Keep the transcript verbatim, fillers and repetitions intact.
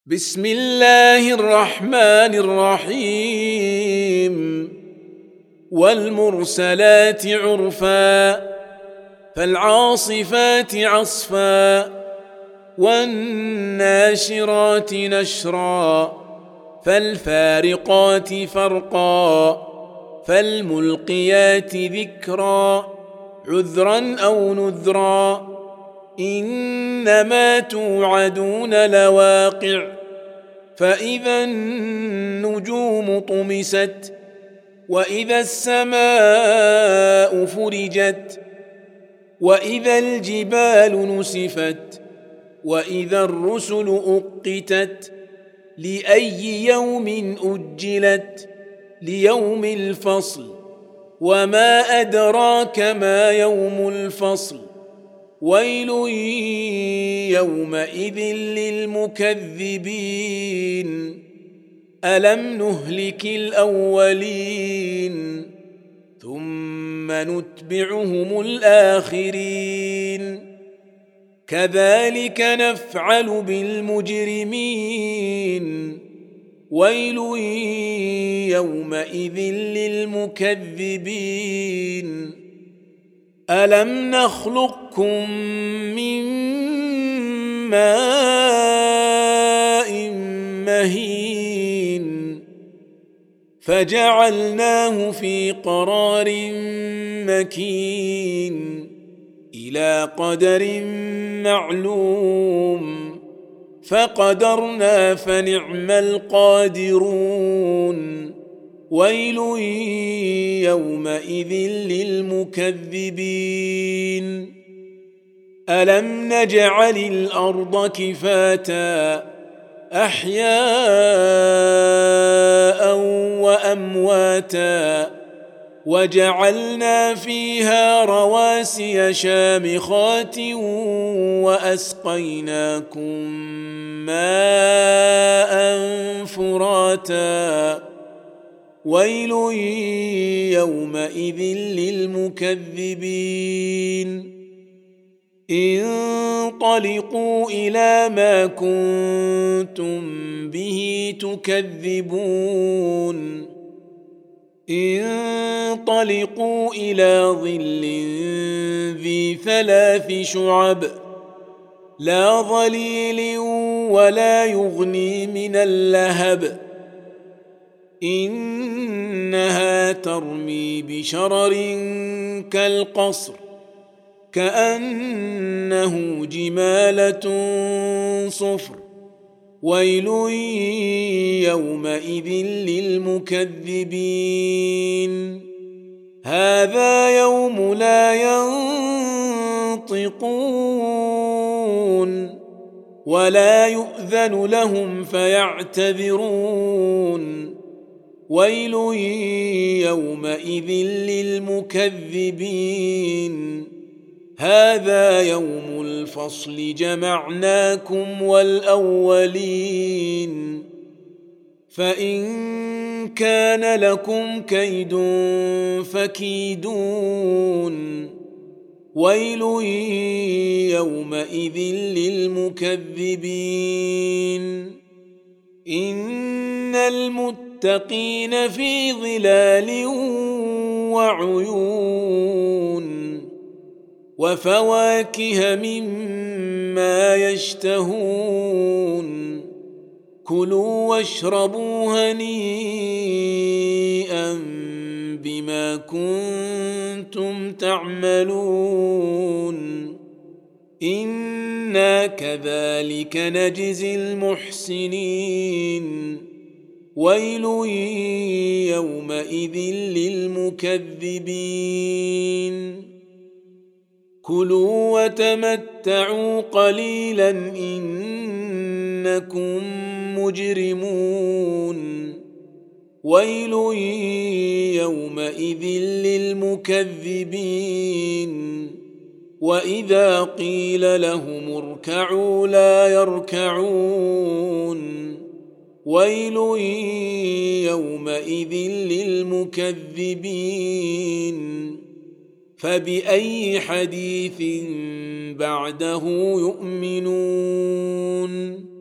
بسم الله الرحمن الرحيم والمرسلات عرفا فالعاصفات عصفا والناشرات نشرا فالفارقات فرقا فالملقيات ذكرا عذرا أو نذرا إنما توعدون لواقع فإذا النجوم طمست وإذا السماء فرجت وإذا الجبال نسفت وإذا الرسل أقتت لأي يوم أجلت ليوم الفصل وما أدراك ما يوم الفصل ويل يومئذ للمكذبين ألم نهلك الأولين ثم نتبعهم الآخرين كذلك نفعل بالمجرمين ويل يومئذ للمكذبين ألم نخلقكم من ماء مهين فجعلناه في قرار مكين إلى قدر معلوم فقدرنا فنعم القادرون ويل يومئذ للمكذبين ألم نجعل الأرض كفاتا أحياء وأمواتا وجعلنا فيها رواسي شامخات وأسقيناكم ماء فراتا ويل يومئذ للمكذبين انطلقوا إلى ما كنتم به تكذبون انطلقوا إلى ظل ذي ثلاث شعب لا ظليل ولا يغني من اللهب إنها ترمي بشرر كالقصر كأنه جمالة صفر ويل يومئذ للمكذبين هذا يوم لا ينطقون ولا يؤذن لهم فيعتذرون ويل يومئذ للمكذبين هذا يوم الفصل جمعناكم والأولين فإن كان لكم كيد فكيدون ويل يومئذ للمكذبين إن المتقين في ظلال وعيون وفواكه مما يشتهون كلوا واشربوا هنيئا بما كنتم تعملون إنا كذلك نجزي المحسنين ويل يومئذ للمكذبين كلوا وتمتعوا قليلا إنكم مجرمون ويل يومئذ للمكذبين وإذا قيل لهم اركعوا لا يركعون ويل يومئذ للمكذبين فبأي حديث بعده يؤمنون